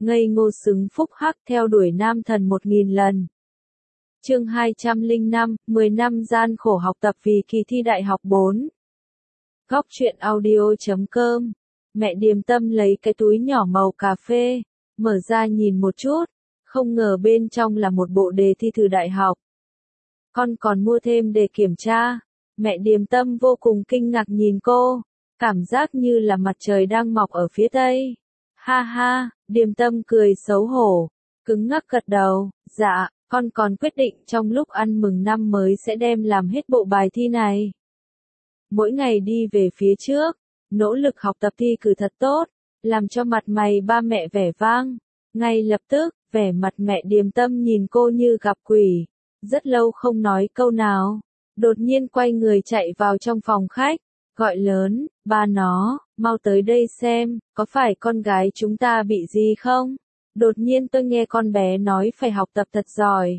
ngây ngô xứng phúc hắc theo đuổi nam thần 1000 lần. Chương 205, 10 năm gian khổ học tập vì kỳ thi đại học 4. Góc truyện audio.com. Mẹ Điềm Tâm lấy cái túi nhỏ màu cà phê, mở ra nhìn một chút, không ngờ bên trong là một bộ đề thi thử đại học. Con còn mua thêm để kiểm tra. Mẹ Điềm Tâm vô cùng kinh ngạc nhìn cô, cảm giác như là mặt trời đang mọc ở phía tây. Ha ha, Điềm Tâm cười xấu hổ, cứng ngắc gật đầu, dạ, con còn quyết định trong lúc ăn mừng năm mới sẽ đem làm hết bộ bài thi này. Mỗi ngày đi về phía trước, nỗ lực học tập thi cử thật tốt, làm cho mặt mày ba mẹ vẻ vang. Ngay lập tức, vẻ mặt mẹ Điềm Tâm nhìn cô như gặp quỷ, rất lâu không nói câu nào, đột nhiên quay người chạy vào trong phòng khách, gọi lớn, ba nó, mau tới đây xem, có phải con gái chúng ta bị gì không? Đột nhiên tôi nghe con bé nói phải học tập thật giỏi.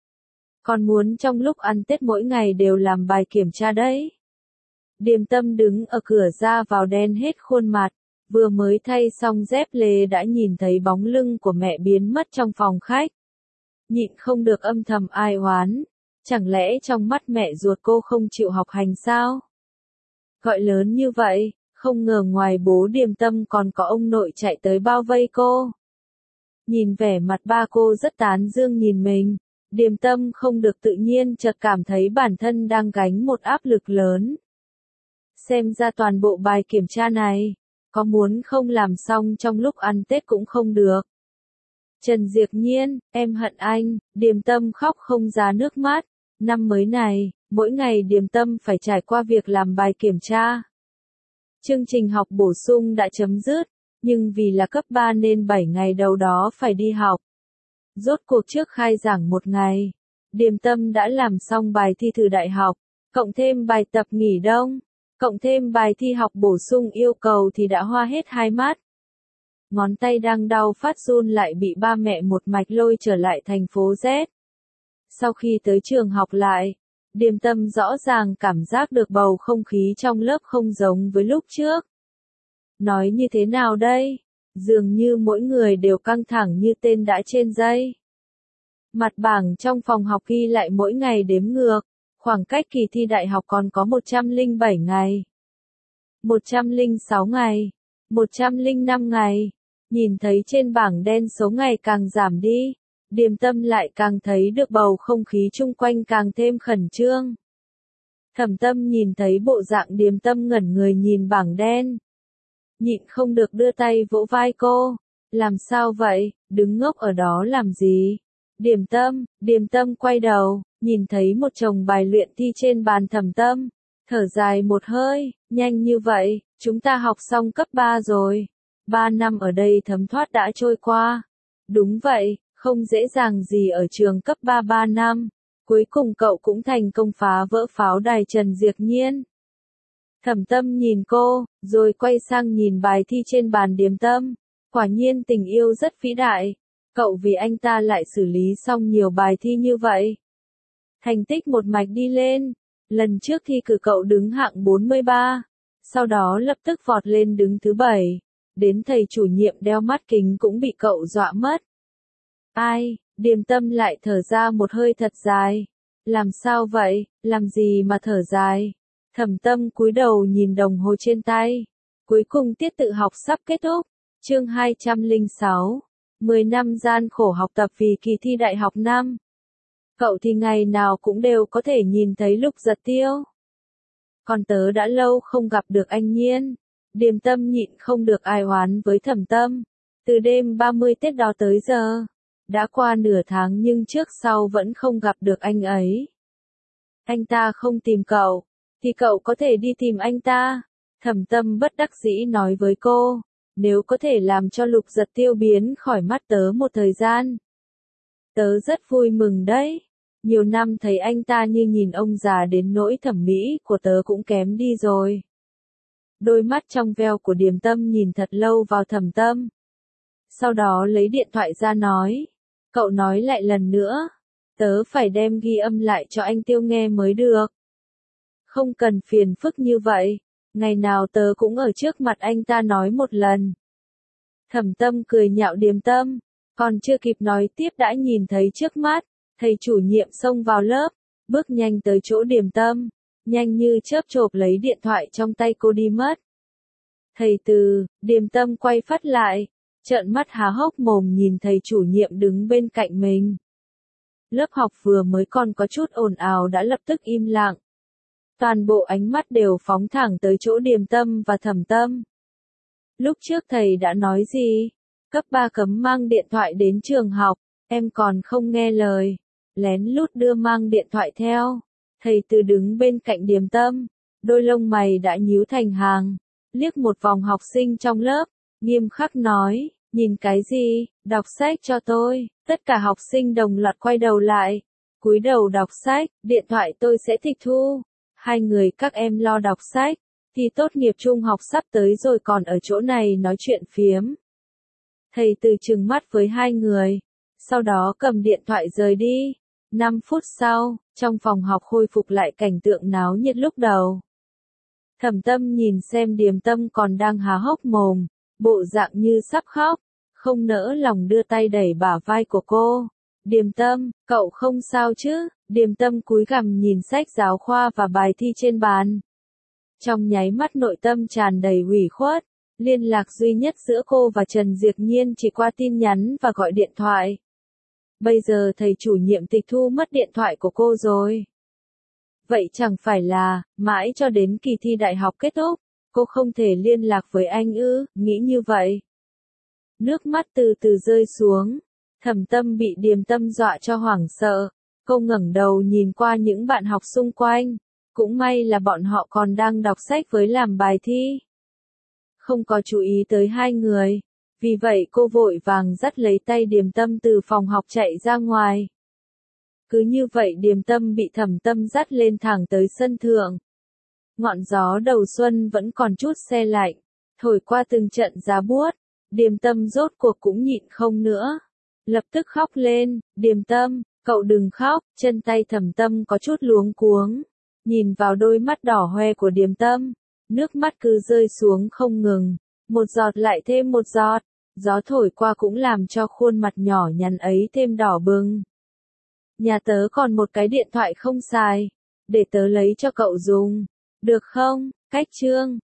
Con muốn trong lúc ăn Tết mỗi ngày đều làm bài kiểm tra đấy. Điềm Tâm đứng ở cửa ra vào đen hết khuôn mặt, vừa mới thay xong dép lê đã nhìn thấy bóng lưng của mẹ biến mất trong phòng khách. Nhịn không được âm thầm ai oán, chẳng lẽ trong mắt mẹ ruột cô không chịu học hành sao? Gọi lớn như vậy, không ngờ ngoài bố Điềm Tâm còn có ông nội chạy tới bao vây cô. Nhìn vẻ mặt ba cô rất tán dương nhìn mình, Điềm Tâm không được tự nhiên chợt cảm thấy bản thân đang gánh một áp lực lớn. Xem ra toàn bộ bài kiểm tra này, có muốn không làm xong trong lúc ăn Tết cũng không được. Trần Diệp Nhiên, em hận anh, Điềm Tâm khóc không ra nước mắt. Năm mới này, mỗi ngày Điềm Tâm phải trải qua việc làm bài kiểm tra. Chương trình học bổ sung đã chấm dứt, nhưng vì là cấp 3 nên 7 ngày đầu đó phải đi học. Rốt cuộc trước khai giảng một ngày, Điềm Tâm đã làm xong bài thi thử đại học, cộng thêm bài tập nghỉ đông, cộng thêm bài thi học bổ sung yêu cầu thì đã hoa hết hai mắt. Ngón tay đang đau phát run lại bị ba mẹ một mạch lôi trở lại thành phố Z. Sau khi tới trường học lại, Điềm Tâm rõ ràng cảm giác được bầu không khí trong lớp không giống với lúc trước. Nói như thế nào đây? Dường như mỗi người đều căng thẳng như tên đã trên dây. Mặt bảng trong phòng học ghi lại mỗi ngày đếm ngược, khoảng cách kỳ thi đại học còn có 107 ngày. 106 ngày. 105 ngày. Nhìn thấy trên bảng đen số ngày càng giảm đi, Điềm Tâm lại càng thấy được bầu không khí chung quanh càng thêm khẩn trương. Thẩm Tâm nhìn thấy bộ dạng Điềm Tâm ngẩn người nhìn bảng đen, nhịn không được đưa tay vỗ vai cô. Làm sao vậy, đứng ngốc ở đó làm gì? Điềm Tâm quay đầu, nhìn thấy một chồng bài luyện thi trên bàn Thẩm Tâm, thở dài một hơi, nhanh như vậy, chúng ta học xong cấp 3 rồi. 3 năm ở đây thấm thoát đã trôi qua. Đúng vậy, không dễ dàng gì ở trường cấp 3 năm. Cuối cùng cậu cũng thành công phá vỡ pháo đài Trần Diệp Nhiên. Thẩm Tâm nhìn cô, rồi quay sang nhìn bài thi trên bàn Điềm Tâm. Quả nhiên tình yêu rất vĩ đại. Cậu vì anh ta lại xử lý xong nhiều bài thi như vậy. Thành tích một mạch đi lên. Lần trước thi cử cậu đứng hạng 43. Sau đó lập tức vọt lên đứng thứ 7. Đến thầy chủ nhiệm đeo mắt kính cũng bị cậu dọa mất. Ai, Điềm Tâm lại thở ra một hơi thật dài. Làm sao vậy, làm gì mà thở dài? Thẩm Tâm cúi đầu nhìn đồng hồ trên tay. Cuối cùng tiết tự học sắp kết thúc. Chương 206. 10 năm gian khổ học tập vì kỳ thi đại học năm. Cậu thì ngày nào cũng đều có thể nhìn thấy Lục Giật Tiêu. Còn tớ đã lâu không gặp được anh Nhiên. Điềm Tâm nhịn không được ai oán với Thẩm Tâm. Từ đêm 30 Tết đó tới giờ, đã qua nửa tháng nhưng trước sau vẫn không gặp được anh ấy. Anh ta không tìm cậu, thì cậu có thể đi tìm anh ta. Thẩm Tâm bất đắc dĩ nói với cô, nếu có thể làm cho Lục Giật Tiêu biến khỏi mắt tớ một thời gian, tớ rất vui mừng đấy. Nhiều năm thấy anh ta như nhìn ông già đến nỗi thẩm mỹ của tớ cũng kém đi rồi. Đôi mắt trong veo của Điềm Tâm nhìn thật lâu vào Thẩm Tâm. Sau đó lấy điện thoại ra nói, cậu nói lại lần nữa, tớ phải đem ghi âm lại cho anh Tiêu nghe mới được. Không cần phiền phức như vậy, ngày nào tớ cũng ở trước mặt anh ta nói một lần. Thẩm Tâm cười nhạo Điềm Tâm, còn chưa kịp nói tiếp đã nhìn thấy trước mắt, thầy chủ nhiệm xông vào lớp, bước nhanh tới chỗ Điềm Tâm, nhanh như chớp chộp lấy điện thoại trong tay cô đi mất. Thầy Từ, Điềm Tâm quay phắt lại, trợn mắt há hốc mồm nhìn thầy chủ nhiệm đứng bên cạnh mình. Lớp học vừa mới còn có chút ồn ào đã lập tức im lặng. Toàn bộ ánh mắt đều phóng thẳng tới chỗ Điềm Tâm và Thẩm Tâm. Lúc trước thầy đã nói gì? Cấp 3 cấm mang điện thoại đến trường học, em còn không nghe lời. Lén lút đưa mang điện thoại theo. Thầy Từ đứng bên cạnh Điềm Tâm, đôi lông mày đã nhíu thành hàng, liếc một vòng học sinh trong lớp, nghiêm khắc nói, nhìn cái gì, đọc sách cho tôi. Tất cả học sinh đồng loạt quay đầu lại, cúi đầu đọc sách, điện thoại tôi sẽ tịch thu. Hai người các em lo đọc sách, thì tốt nghiệp trung học sắp tới rồi còn ở chỗ này nói chuyện phiếm. Thầy Từ trừng mắt với hai người, sau đó cầm điện thoại rời đi. 5 phút sau, trong phòng học khôi phục lại cảnh tượng náo nhiệt lúc đầu. Thẩm Tâm nhìn xem Điềm Tâm còn đang há hốc mồm, bộ dạng như sắp khóc, không nỡ lòng đưa tay đẩy bả vai của cô. Điềm Tâm, cậu không sao chứ? Điềm Tâm cúi gằm nhìn sách giáo khoa và bài thi trên bàn. Trong nháy mắt nội tâm tràn đầy ủy khuất, liên lạc duy nhất giữa cô và Trần Diệp Nhiên chỉ qua tin nhắn và gọi điện thoại. Bây giờ thầy chủ nhiệm tịch thu mất điện thoại của cô rồi. Vậy chẳng phải là, mãi cho đến kỳ thi đại học kết thúc, cô không thể liên lạc với anh ư? Nghĩ như vậy. Nước mắt từ từ rơi xuống, Thẩm Tâm bị Điềm Tâm dọa cho hoảng sợ. Cô ngẩng đầu nhìn qua những bạn học xung quanh, cũng may là bọn họ còn đang đọc sách với làm bài thi. Không có chú ý tới hai người, vì vậy cô vội vàng dắt lấy tay Điềm Tâm từ phòng học chạy ra ngoài. Cứ như vậy Điềm Tâm bị Thẩm Tâm dắt lên thẳng tới sân thượng. Ngọn gió đầu xuân vẫn còn chút se lạnh, thổi qua từng trận giá buốt, Điềm Tâm rốt cuộc cũng nhịn không nữa. Lập tức khóc lên, Điềm Tâm, cậu đừng khóc, chân tay Thẩm Tâm có chút luống cuống. Nhìn vào đôi mắt đỏ hoe của Điềm Tâm, nước mắt cứ rơi xuống không ngừng, một giọt lại thêm một giọt, gió thổi qua cũng làm cho khuôn mặt nhỏ nhắn ấy thêm đỏ bừng. Nhà tớ còn một cái điện thoại không xài, để tớ lấy cho cậu dùng, được không? Cách chương